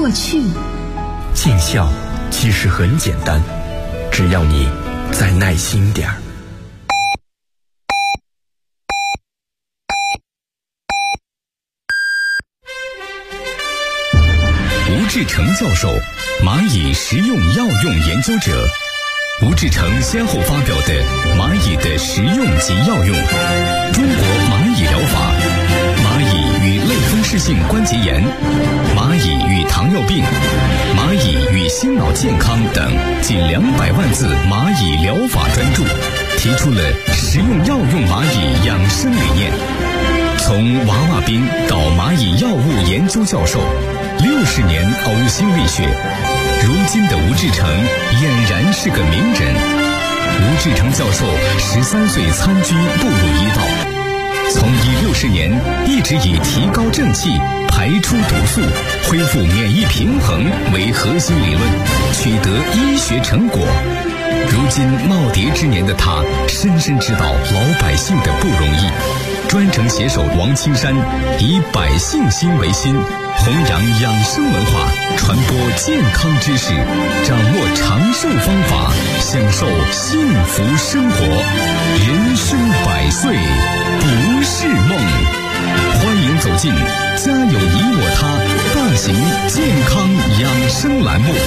过去。 尽孝其实很简单，只要你再耐心点儿。 吴志成教授，蚂蚁食用药用研究者。吴志成先后发表的《蚂蚁的食用及药用》、《中国蚂蚁疗法》、《蚂蚁与类风湿性关节炎》、《蚂蚁与糖尿病》、《蚂蚁与心脑健康》等近200万字蚂蚁疗法专著，提出了食用药用蚂蚁养生理念。从娃娃兵到蚂蚁药物研究教授，60年呕心沥血，如今的吴志成俨然是个名人。吴志成教授13岁参军步入医道，从医60年一直以提高正气、排出毒素、恢复免疫平衡为核心理论，取得医学成果。如今耄耋之年的他，深深知道老百姓的不容易。专程携手王青山，以百姓心为心，弘扬养生文化，传播健康知识，掌握长寿方法，享受幸福生活。人生100岁不是梦。欢迎走进家有你我他大型健康养生栏目。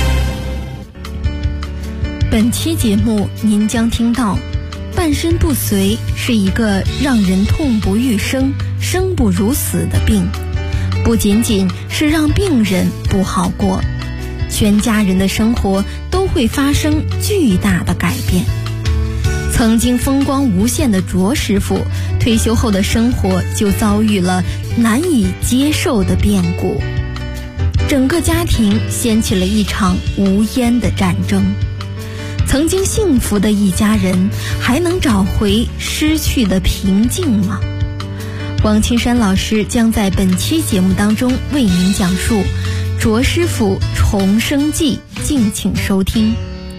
本期节目您将听到，半身不遂是一个让人痛不欲生、生不如死的病，不仅仅是让病人不好过，全家人的生活都会发生巨大的改变。曾经风光无限的卓师傅，退休后的生活就遭遇了难以接受的变故，整个家庭掀起了一场无烟的战争。曾经幸福的一家人，还能找回失去的平静吗？王青山老师将在本期节目当中为您讲述卓师傅重生记，敬请收听。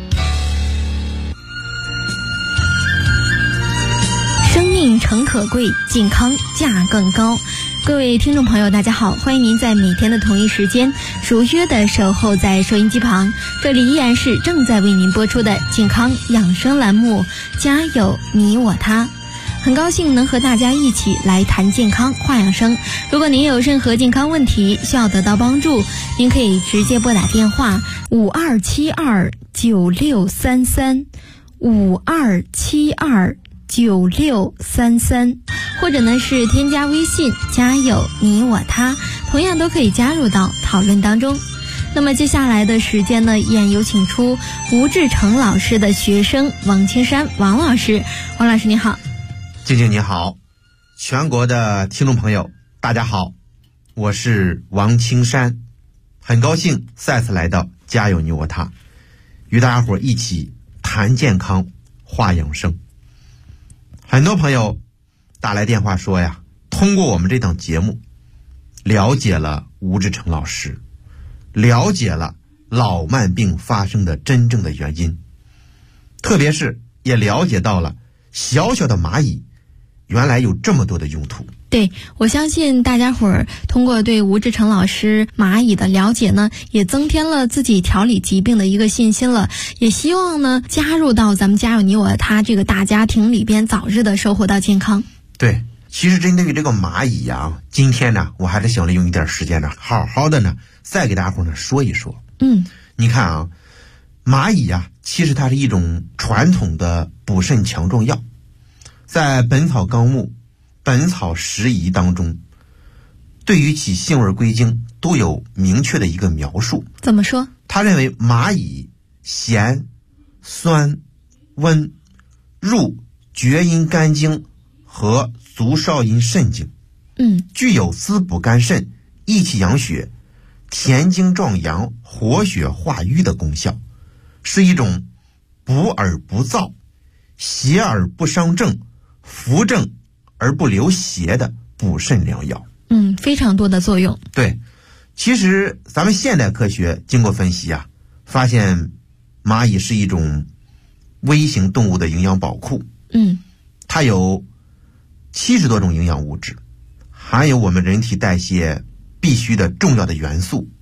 生命诚可贵，健康价更高。各位听众朋友大家好，欢迎您在每天的同一时间如约的守候在收音机旁，这里依然是正在为您播出的健康养生栏目，家有你我他。很高兴能和大家一起来谈健康话养生。如果您有任何健康问题需要得到帮助，您可以直接拨打电话52729633 52729633，或者呢是添加微信家有你我他，同样都可以加入到讨论当中。那么接下来的时间呢，依然有请出吴志成老师的学生王青山王老师。王老师你好。 静静你好，全国的听众朋友大家好，我是王青山，很高兴再次来到家有你我他，与大家伙一起谈健康话养生。很多朋友打来电话说呀，通过我们这档节目了解了吴志成老师，了解了老慢病发生的真正的原因，特别是也了解到了小小的蚂蚁原来有这么多的用途。 对，我相信大家伙儿通过对吴志成老师蚂蚁的了解呢，也增添了自己调理疾病的一个信心了，也希望呢加入到咱们家有你我他这个大家庭里边，早日的收获到健康。 对，其实针对于这个蚂蚁呀，今天呢我还是想利用一点时间呢，好好的呢再给大家伙呢说一说。你看啊，蚂蚁呀，其实它是一种传统的补肾强壮药，在《本草纲目》《本草拾遗》当中，对于其性味归经都有明确的一个描述。 怎么说？ 他认为蚂蚁咸、酸、温，入厥阴肝经和足少阴肾经，具有滋补肝肾、益气养血、填精壮阳、活血化瘀的功效，是一种补而不燥、邪而不伤正、扶正而不流邪的补肾良药。 非常多的作用。 对，其实咱们现代科学经过分析啊，发现蚂蚁是一种微型动物的营养宝库。它有70多种营养物质，含有我们人体代谢必须的重要的元素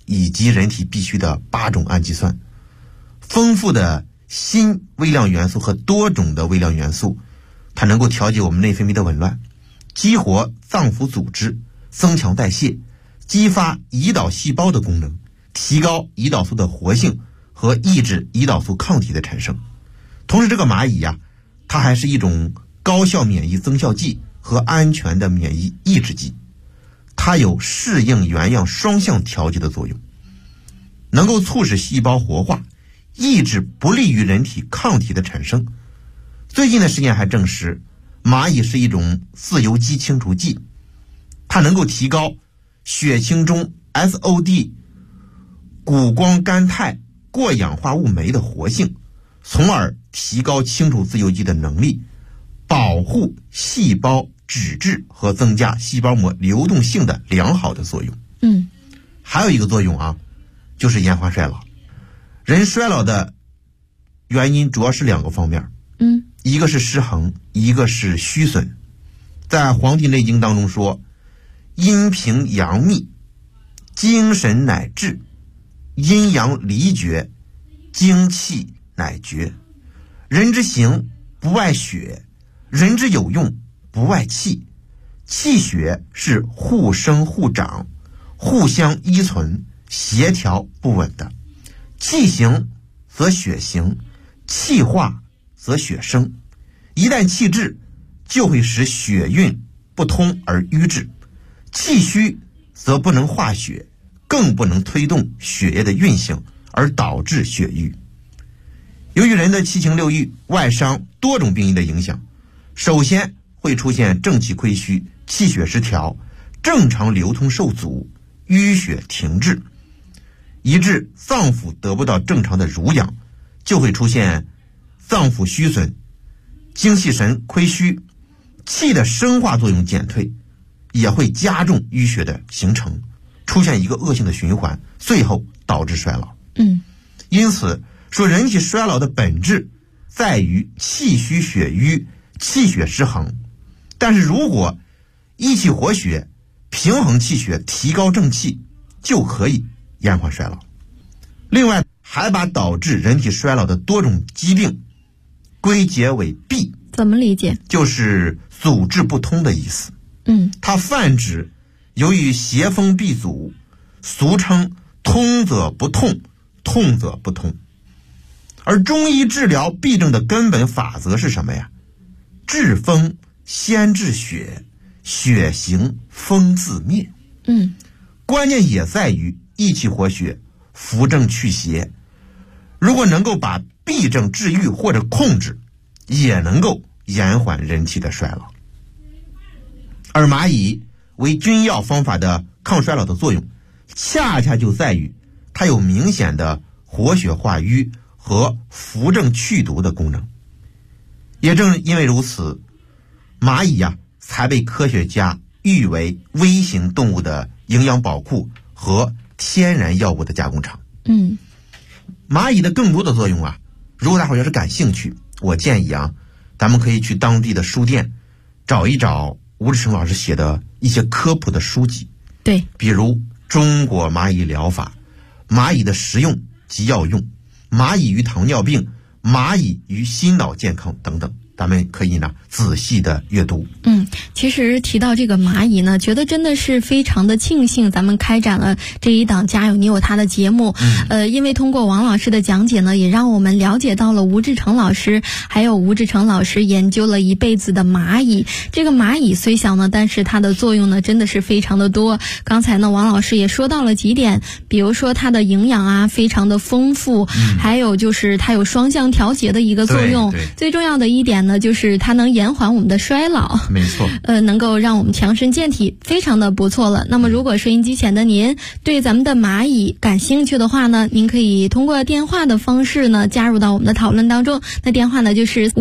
以及人体必需的8种氨基酸。丰富的锌微量元素和多种的微量元素，它能够调节我们内分泌的紊乱，激活脏腑组织，增强代谢，激发胰岛细胞的功能，提高胰岛素的活性和抑制胰岛素抗体的产生。同时这个蚂蚁呀，它还是一种高效免疫增效剂和安全的免疫抑制剂，它有适应原样双向调节的作用，能够促使细胞活化，抑制不利于人体抗体的产生。最近的实验还证实，蚂蚁是一种自由基清除剂，它能够提高血清中 SOD 谷胱甘肽过氧化物酶的活性，从而提高清除自由基的能力，保护细胞脂质和增加细胞膜流动性的良好的作用。还有一个作用啊，就是延缓衰老。人衰老的原因主要是2个方面，一个是失衡，一个是虚损。在《黄帝内经》当中说，阴平阳秘，精神乃至，阴阳离绝，精气乃绝。人之行不外血，人之有用不外气。气血是互生互长，互相依存，协调不稳的。气行则血行，气化则血生。一旦气滞，就会使血运不通而瘀滞；气虚则不能化血，更不能推动血液的运行，而导致血瘀。由于人的七情六欲、外伤多种病因的影响，首先会出现正气亏虚、气血失调、正常流通受阻、淤血停滞，以致脏腑得不到正常的濡养，就会出现脏腑虚损、精气神亏虚，气的生化作用减退，也会加重淤血的形成，出现一个恶性的循环，最后导致衰老。因此说人体衰老的本质在于气虚血瘀、气血失衡。但是如果益气活血，平衡气血，提高正气，就可以延缓衰老。另外还把导致人体衰老的多种疾病归结为痹。 怎么理解？ 就是阻滞不通的意思。它泛指由于邪风闭阻，俗称通则不痛，痛则不通。而中医治疗痹症的根本法则是什么呀？治风先治血，血行风自灭。关键也在于益气活血，扶正祛邪。如果能够把痹症治愈或者控制，也能够延缓人体的衰老。而蚂蚁为君药方法的抗衰老的作用，恰恰就在于它有明显的活血化瘀和扶正祛毒的功能。也正因为如此，蚂蚁才被科学家誉为微型动物的营养宝库和天然药物的加工厂。蚂蚁的更多的作用如果大伙要是感兴趣，我建议咱们可以去当地的书店找一找吴志成老师写的一些科普的书籍。 对， 比如中国蚂蚁疗法、蚂蚁的食用及药用、蚂蚁与糖尿病、蚂蚁与心脑健康等等，咱们可以仔细的阅读。 其实提到这个蚂蚁呢，觉得真的是非常的庆幸咱们开展了这一档家有你有他的节目。因为通过王老师的讲解呢，也让我们了解到了吴志成老师，还有吴志成老师研究了一辈子的蚂蚁。这个蚂蚁虽小呢，但是它的作用呢真的是非常的多。刚才呢王老师也说到了几点，比如说它的营养非常的丰富，还有就是它有双向调节的一个作用。最重要的一点呢，就是它能延缓我们的衰老。 没错。 能够让我们强身健体，非常的不错了。那么如果收音机前的您对咱们的蚂蚁感兴趣的话呢，您可以通过电话的方式呢加入到我们的讨论当中。那电话呢就是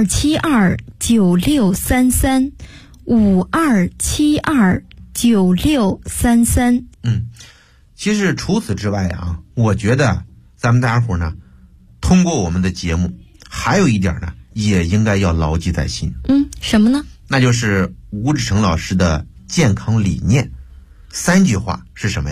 52729633 52729633。 其实除此之外我觉得咱们大家伙呢通过我们的节目还有一点呢也应该要牢记在心。 什么呢？ 那就是吴志成老师的健康理念。3句话是什么呀？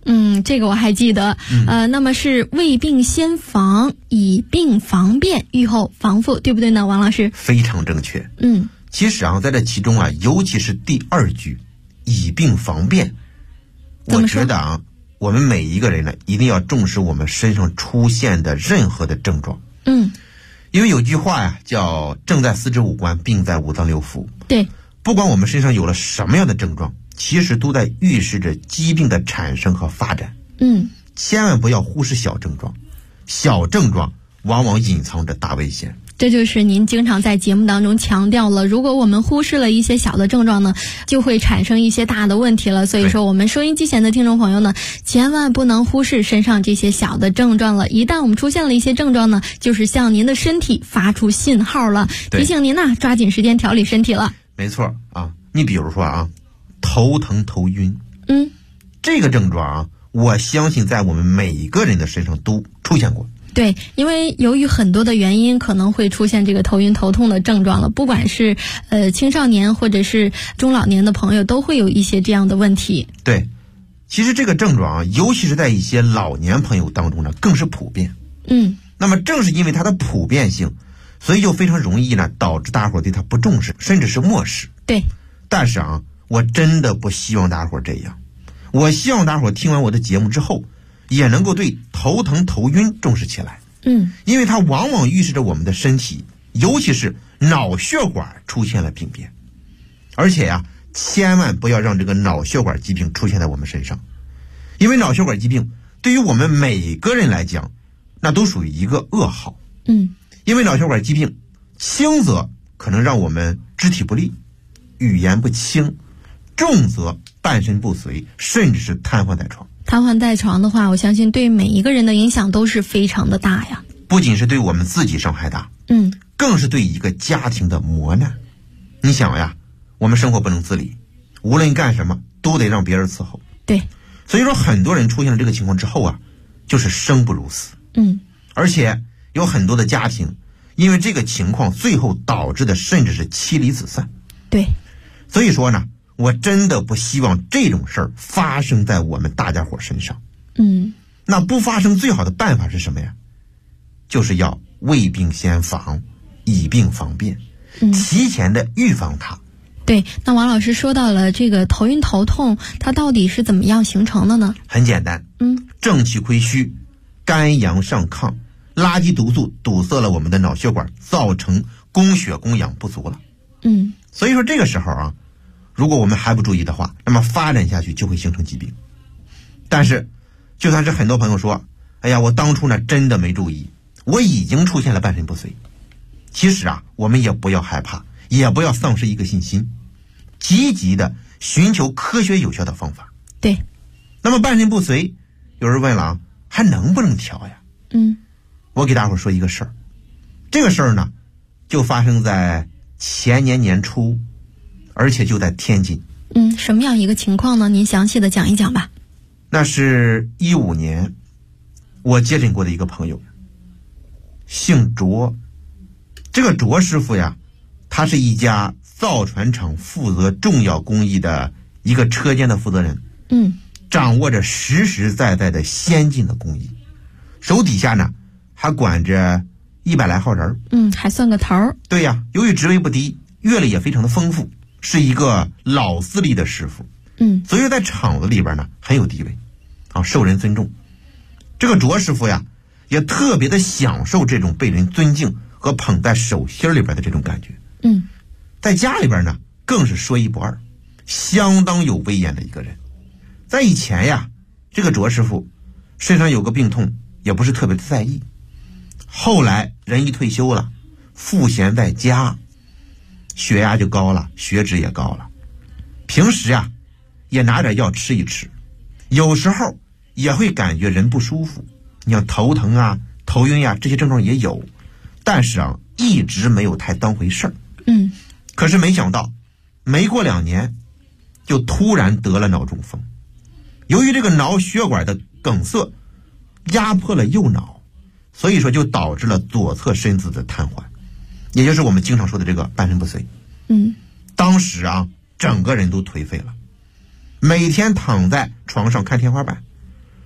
这个我还记得。那么是未病先防，以病防变，预后防复，对不对呢，王老师？ 非常正确。其实啊，在这其中啊，尤其是第2句以病防变，我觉得啊，我们每一个人呢，一定要重视我们身上出现的任何的症状。因为有句话呀，叫症在四肢五官，病在五脏六腑。 对， 不管我们身上有了什么样的症状，其实都在预示着疾病的产生和发展。千万不要忽视小症状，小症状往往隐藏着大危险。 这就是您经常在节目当中强调了，如果我们忽视了一些小的症状呢，就会产生一些大的问题了。所以说我们收音机前的听众朋友呢，千万不能忽视身上这些小的症状了。一旦我们出现了一些症状呢，就是向您的身体发出信号了，提醒您呢，抓紧时间调理身体了。 没错啊，你比如说啊，头疼头晕，这个症状啊，我相信在我们每一个人的身上都出现过。 对，因为由于很多的原因，可能会出现这个头晕头痛的症状了。不管是青少年或者是中老年的朋友，都会有一些这样的问题。 对，其实这个症状啊，尤其是在一些老年朋友当中呢，更是普遍。那么正是因为它的普遍性，所以就非常容易呢，导致大伙对它不重视，甚至是漠视。 对， 但是啊，我真的不希望大伙这样。我希望大伙听完我的节目之后，也能够对头疼头晕重视起来。因为它往往预示着我们的身体，尤其是脑血管出现了病变。而且呀，千万不要让这个脑血管疾病出现在我们身上，因为脑血管疾病对于我们每个人来讲，那都属于一个噩耗。因为脑血管疾病轻则可能让我们肢体不利，语言不清，重则半身不遂，甚至是瘫痪在床。 瘫痪在床的话，我相信对每一个人的影响都是非常的大呀。 不仅是对我们自己伤害大，更是对一个家庭的磨难。你想呀，我们生活不能自理，无论干什么都得让别人伺候。 对， 所以说很多人出现了这个情况之后啊，就是生不如死。而且有很多的家庭因为这个情况最后导致的甚至是妻离子散。 对， 所以说呢，我真的不希望这种事儿发生在我们大家伙身上。那不发生最好的办法是什么呀？就是要未病先防，以病防变，提前的预防它。 对，那王老师说到了这个头晕头痛，它到底是怎么样形成的呢？ 很简单，正气亏虚，肝阳上亢，垃圾毒素堵塞了我们的脑血管，造成供血供氧不足了。所以说这个时候啊，如果我们还不注意的话，那么发展下去就会形成疾病。但是就算是很多朋友说，哎呀，我当初呢真的没注意，我已经出现了半身不遂。其实啊，我们也不要害怕，也不要丧失一个信心，积极的寻求科学有效的方法。 对， 那么半身不遂，有人问了啊，还能不能调呀？我给大伙说一个事儿，这个事儿呢，就发生在前年年初，而且就在天津。 什么样一个情况呢？您详细的讲一讲吧。 那是15年，我接诊过的一个朋友，姓卓。这个卓师傅呀，他是一家造船厂负责重要工艺的一个车间的负责人，掌握着实实在在的先进的工艺，手底下呢还管着100来号人， 还算个头儿。 对呀，由于职位不低，阅历也非常的丰富，是一个老资历的师傅，所以在厂子里边呢很有地位，受人尊重。这个卓师傅呀，也特别的享受这种被人尊敬和捧在手心里边的这种感觉。在家里边呢，更是说一不二，相当有威严的一个人。在以前呀，这个卓师傅身上有个病痛，也不是特别的在意。后来人一退休了，赋闲在家，血压就高了，血脂也高了。平时啊，也拿点药吃一吃，有时候也会感觉人不舒服，你像头疼啊、头晕啊，这些症状也有，但是啊，一直没有太当回事儿。可是没想到，没过2年，就突然得了脑中风。由于这个脑血管的梗塞压迫了右脑，所以说就导致了左侧身子的瘫痪，也就是我们经常说的这个半身不遂。当时啊，整个人都颓废了，每天躺在床上看天花板，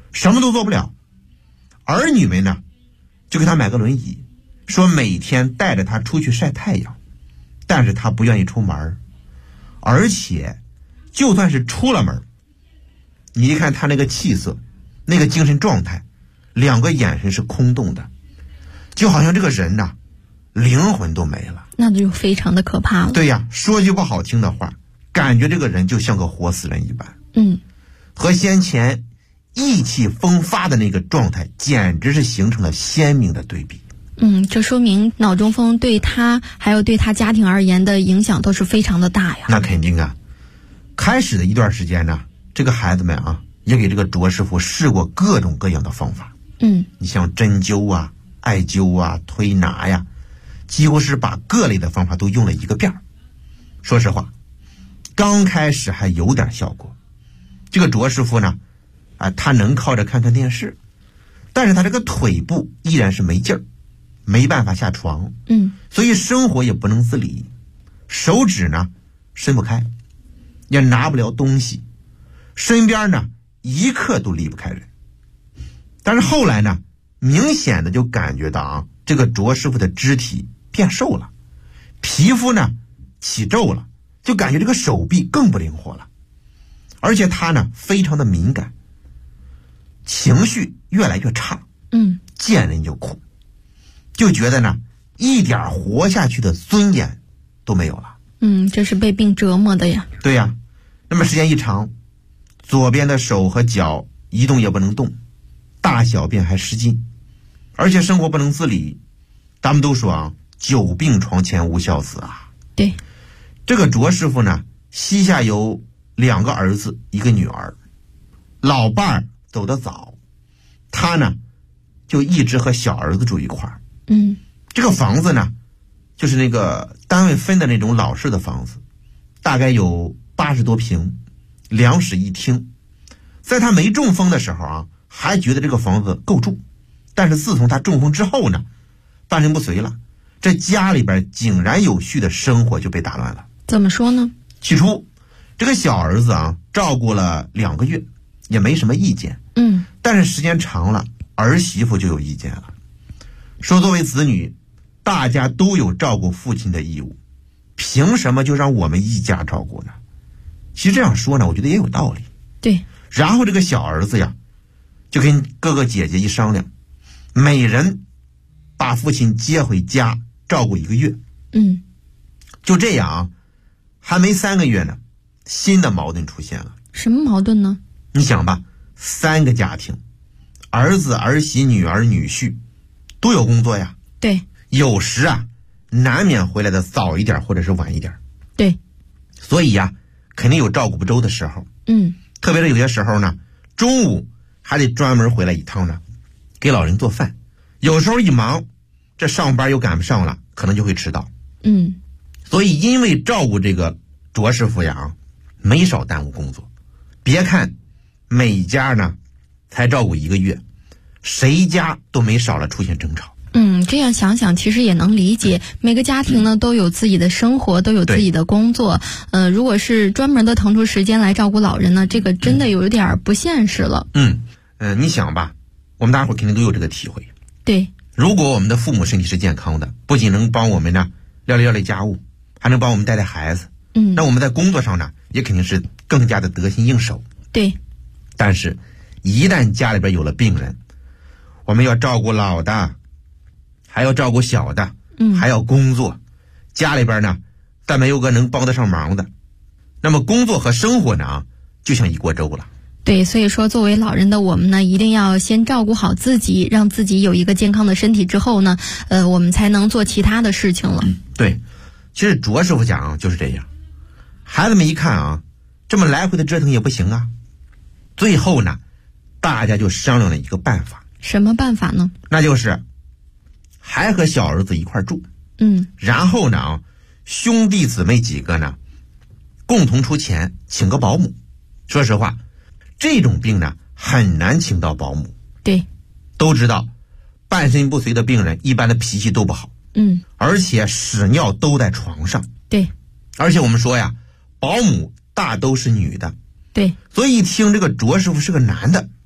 什么都做不了。儿女们呢，就给他买个轮椅，说每天带着他出去晒太阳，但是他不愿意出门，而且就算是出了门，你一看他那个气色，那个精神状态，两个眼神是空洞的，就好像这个人呐，灵魂都没了。 那就非常的可怕了。 对呀，说句不好听的话，感觉这个人就像个活死人一般。和先前意气风发的那个状态简直是形成了鲜明的对比。 这说明脑中风对他还有对他家庭而言的影响都是非常的大呀。 那肯定啊。开始的一段时间呢，这个孩子们啊，也给这个卓师傅试过各种各样的方法。你像针灸啊、艾灸啊、推拿呀，几乎是把各类的方法都用了一个遍。说实话，刚开始还有点效果。这个卓师傅呢，他能靠着看看电视，但是他这个腿部依然是没劲儿，没办法下床。所以生活也不能自理，手指呢伸不开，也拿不了东西，身边呢一刻都离不开人。但是后来呢，明显的就感觉到啊，这个卓师傅的肢体变瘦了，皮肤呢起皱了，就感觉这个手臂更不灵活了，而且他呢非常的敏感，情绪越来越差。见人就哭，就觉得呢一点活下去的尊严都没有了。 这是被病折磨的呀。 对呀，那么时间一长，左边的手和脚一动也不能动，大小便还失禁，而且生活不能自理。咱们都说啊，久病床前无孝子啊。 对， 这个卓师傅呢，膝下有2个儿子1个女儿，老伴儿走得早，他呢就一直和小儿子住一块儿。这个房子呢，就是那个单位分的那种老式的房子，大概有80多平，2室1厅。在他没中风的时候啊，还觉得这个房子够住，但是自从他中风之后呢，半身不遂了，这家里边井然有序的生活就被打乱了。 怎么说呢？ 起初这个小儿子啊，照顾了2个月，也没什么意见。但是时间长了，儿媳妇就有意见了，说作为子女，大家都有照顾父亲的义务，凭什么就让我们一家照顾呢？其实这样说呢，我觉得也有道理。 对。 然后这个小儿子呀，就跟哥哥姐姐一商量，每人把父亲接回家照顾1个月。就这样，还没3个月呢，新的矛盾出现了。 什么矛盾呢？ 你想吧，3个家庭，儿子、儿媳、女儿、女婿都有工作呀。 对。 有时啊，难免回来的早一点或者是晚一点。 对。 所以呀，肯定有照顾不周的时候。特别是有些时候呢，中午还得专门回来一趟呢，给老人做饭。有时候一忙，这上班又赶不上了，可能就会迟到。所以因为照顾这个卓师傅呀，没少耽误工作。别看每家呢才照顾1个月，谁家都没少了出现争吵。 这样想想其实也能理解，每个家庭呢都有自己的生活，都有自己的工作。如果是专门的腾出时间来照顾老人呢，这个真的有点不现实了。 你想吧，我们大伙肯定都有这个体会。 对。 如果我们的父母身体是健康的，不仅能帮我们呢料理家务，还能帮我们带孩子。那我们在工作上呢，也肯定是更加的得心应手。 对。 但是一旦家里边有了病人，我们要照顾老的，还要照顾小的，还要工作，家里边呢再没有个能帮得上忙的，那么工作和生活呢就像一锅粥了。 对，所以说作为老人的我们呢，一定要先照顾好自己，让自己有一个健康的身体之后呢，我们才能做其他的事情了。 对，其实卓师傅讲就是这样。孩子们一看啊，这么来回的折腾也不行啊，最后呢，大家就商量了一个办法。 什么办法呢？ 那就是还和小儿子一块住。然后呢，兄弟姊妹几个呢，共同出钱请个保姆。说实话，这种病呢很难请到保姆。 对。 都知道，半身不遂的病人一般的脾气都不好。而且屎尿都在床上。 对。 而且我们说呀，保姆大都是女的。 对。 所以一听这个卓师傅是个男的，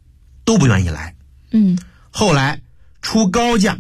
都不愿意来。后来出高价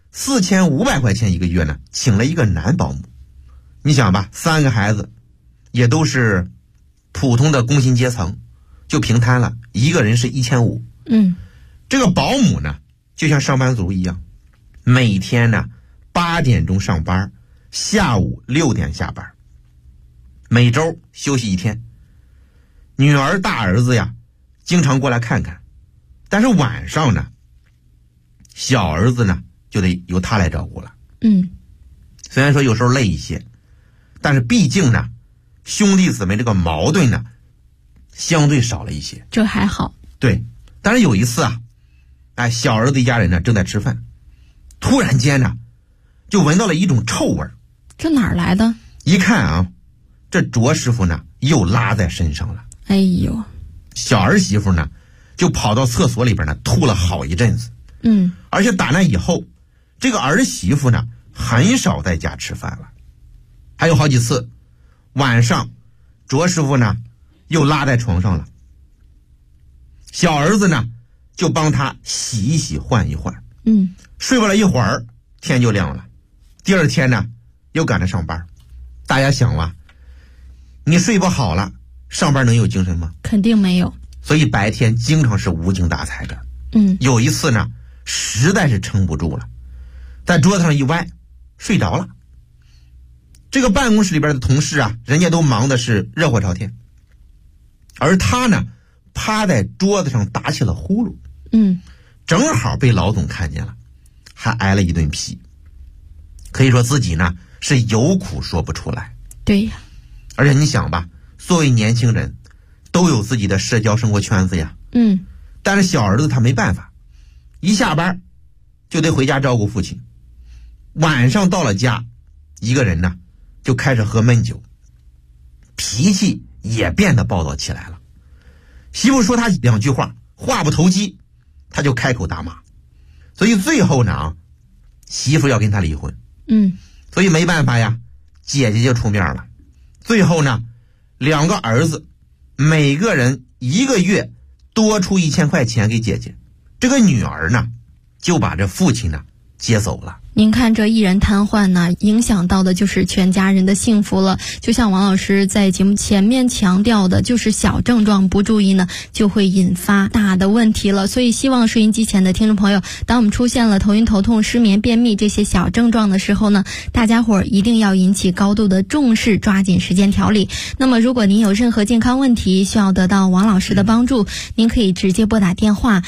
4500块钱一个月呢，请了一个男保姆。你想吧，3个孩子也都是普通的工薪阶层，就平摊了，一个人是1500。这个保姆呢就像上班族一样，每天呢8点钟上班，下午6点下班，每周休息1天。女儿大儿子呀经常过来看看，但是晚上呢小儿子呢就得由他来照顾了。虽然说有时候累一些，但是毕竟呢兄弟姊妹这个矛盾呢相对少了一些， 这还好。 对，但是有一次啊，小儿子一家人呢正在吃饭，突然间呢就闻到了一种臭味。 这哪儿来的？ 一看啊，这卓师傅呢又拉在身上了。 哎呦， 小儿媳妇呢就跑到厕所里边呢吐了好一阵子。而且打那以后，这个儿媳妇呢很少在家吃饭了。还有好几次晚上卓师傅呢又拉在床上了，小儿子呢就帮他洗一洗换一换。睡不了一会儿天就亮了，第二天呢又赶着上班。大家想啊，你睡不好了上班能有精神吗？ 肯定没有。 所以白天经常是无精打采的。有一次呢实在是撑不住了，在桌子上一歪睡着了。这个办公室里边的同事啊，人家都忙的是热火朝天，而他呢趴在桌子上打起了呼噜。正好被老总看见了，还挨了一顿批。可以说自己呢是有苦说不出来。 对呀， 而且你想吧，作为年轻人都有自己的社交生活圈子呀。但是小儿子他没办法，一下班就得回家照顾父亲，晚上到了家一个人呢就开始喝闷酒，脾气也变得暴躁起来了。媳妇说他2句话，话不投机，他就开口大骂。所以最后呢媳妇要跟他离婚。所以没办法呀，姐姐就出面了。最后呢2个儿子每个人1个月多出1000块钱给姐姐，这个女儿呢就把这父亲呢接走了。 您看这一人瘫痪呢，影响到的就是全家人的幸福了。就像王老师在节目前面强调的，就是小症状不注意呢，就会引发大的问题了。所以希望收音机前的听众朋友，当我们出现了头晕头痛、失眠、便秘这些小症状的时候呢，大家伙儿一定要引起高度的重视，抓紧时间调理。那么如果您有任何健康问题需要得到王老师的帮助，您可以直接拨打电话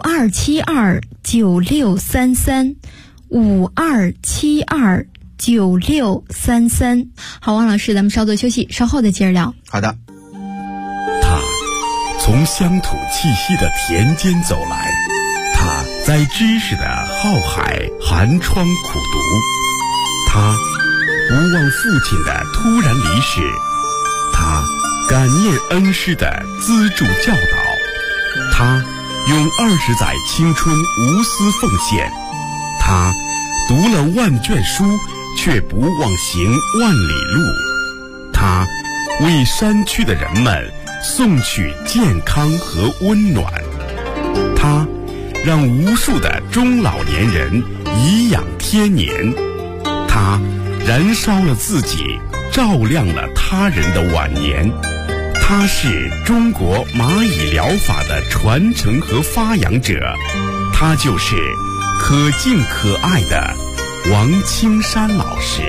52729633。52729633。好，王老师，咱们稍作休息，稍后再接着聊。 好的。 他从乡土气息的田间走来，他在知识的浩海寒窗苦读，他无忘父亲的突然离世，他感念恩师的资助教导，他用20载青春无私奉献，他读了万卷书，却不忘行万里路。他为山区的人们送去健康和温暖。他让无数的中老年人颐养天年。他燃烧了自己，照亮了他人的晚年。他是中国蚂蚁疗法的传承和发扬者。他就是可敬可爱的王青山老师。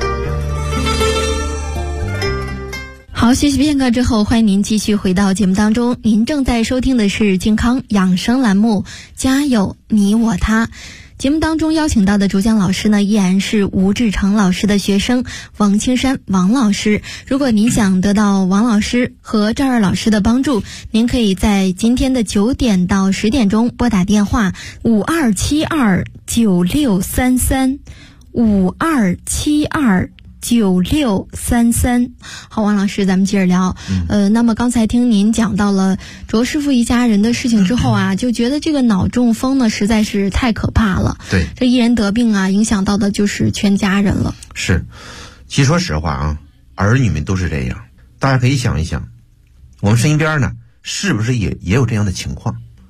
好，学习片刻之后，欢迎您继续回到节目当中。您正在收听的是健康养生栏目，家有你我他。节目当中邀请到的主讲老师呢，依然是吴志成老师的学生王青山王老师。如果您想得到王老师和赵二老师的帮助，您可以在今天的9点到10点钟拨打电话52729633 52729633。好，王老师，咱们接着聊。那么刚才听您讲到了卓师傅一家人的事情之后啊，就觉得这个脑中风呢实在是太可怕了。 对， 这一人得病啊，影响到的就是全家人了。 是，其实说实话啊，儿女们都是这样。大家可以想一想，我们身边呢，是不是也有这样的情况？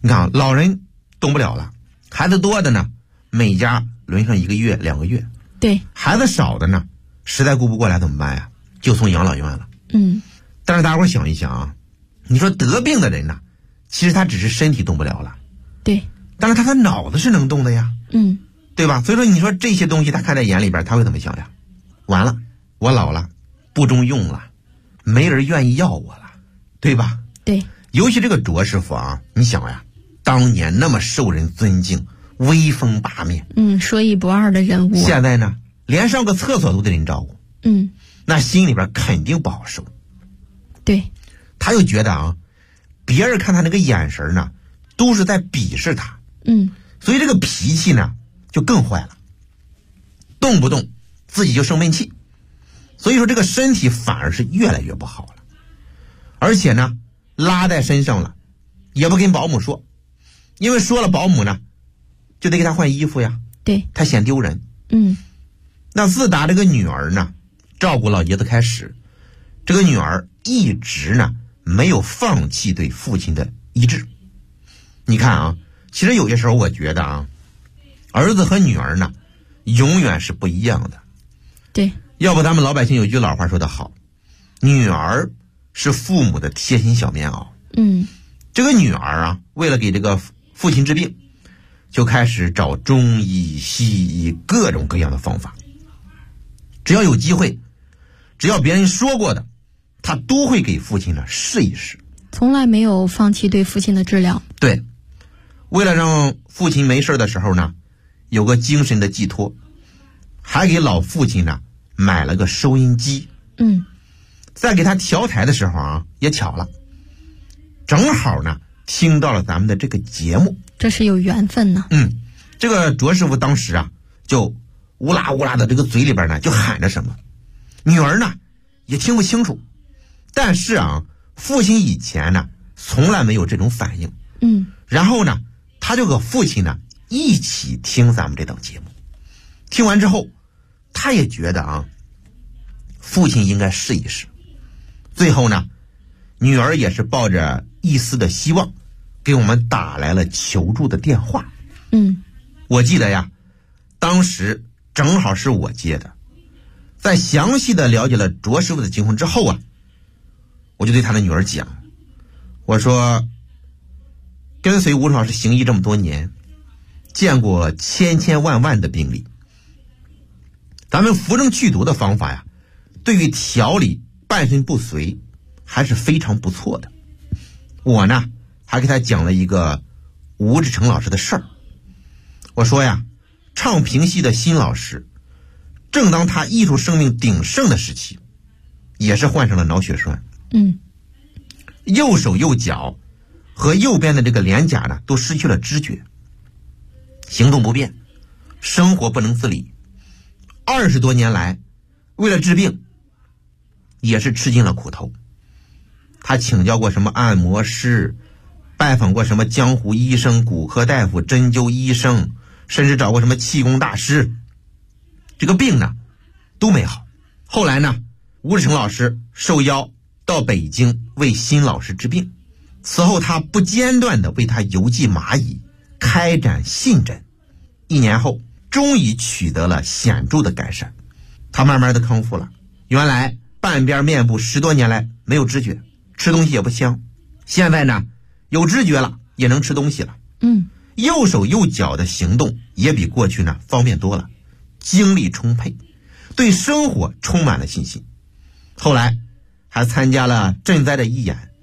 你看老人动不了了，孩子多的呢，每家轮上1个月2个月， 对， 孩子少的呢，实在顾不过来怎么办呀？就送养老院了。但是大伙想一想啊，你说得病的人呢，其实他只是身体动不了了， 对， 但是他的脑子是能动的呀，对吧？所以说你说这些东西他看在眼里边，他会怎么想呀？完了，我老了，不中用了，没人愿意要我了，对吧？ 对， 尤其这个卓师傅啊，你想呀，当年那么受人尊敬，威风八面， 说一不二的人物， 现在呢，连上个厕所都得人照顾，那心里边肯定不好受。 对， 他又觉得啊，别人看他那个眼神呢，都是在鄙视他，所以这个脾气呢就更坏了，动不动自己就生闷气，所以说这个身体反而是越来越不好了，而且呢拉在身上了也不跟保姆说，因为说了保姆呢就得给他换衣服呀， 对， 他嫌丢人。那自打这个女儿呢照顾老爷子开始，这个女儿一直呢没有放弃对父亲的医治。你看啊，其实有些时候我觉得啊，儿子和女儿呢永远是不一样的。 对， 要不咱们老百姓有句老话说得好，女儿是父母的贴心小棉袄。这个女儿啊，为了给这个父亲治病，就开始找中医西医各种各样的方法，只要有机会，只要别人说过的，他都会给父亲呢试一试， 从来没有放弃对父亲的治疗。 对，为了让父亲没事的时候呢有个精神的寄托，还给老父亲呢买了个收音机。在给他调台的时候啊，也巧了，正好呢听到了咱们的这个节目， 这是有缘分呢。 这个卓师傅当时啊就乌拉乌拉的这个嘴里边呢就喊着什么，女儿呢也听不清楚，但是啊父亲以前呢从来没有这种反应。然后呢他就和父亲呢一起听咱们这档节目，听完之后他也觉得啊父亲应该试一试。最后呢女儿也是抱着一丝的希望给我们打来了求助的电话。我记得呀，当时正好是我接的。在详细的了解了卓师傅的情况之后啊，我就对他的女儿讲，我说跟随吴老师行医这么多年，见过千千万万的病例，咱们扶正祛毒的方法呀，对于调理半身不遂还是非常不错的。我呢还给他讲了一个吴志成老师的事儿。我说呀，唱评戏的辛老师正当他艺术生命鼎盛的时期，也是患上了脑血栓。右手右脚和右边的这个脸颊呢都失去了知觉，行动不便，生活不能自理。20多年来为了治病也是吃尽了苦头，他请教过什么按摩师，拜访过什么江湖医生、骨科大夫、针灸医生，甚至找过什么气功大师，这个病呢都没好。后来呢吴志成老师受邀到北京为辛老师治病，此后他不间断地为他邮寄蚂蚁，开展信诊。1年后终于取得了显著的改善，他慢慢的康复了。原来半边面部10多年来没有知觉，吃东西也不香，现在呢有知觉了，也能吃东西了。右手右脚的行动也比过去呢方便多了，精力充沛，对生活充满了信心。后来还参加了赈灾的义演，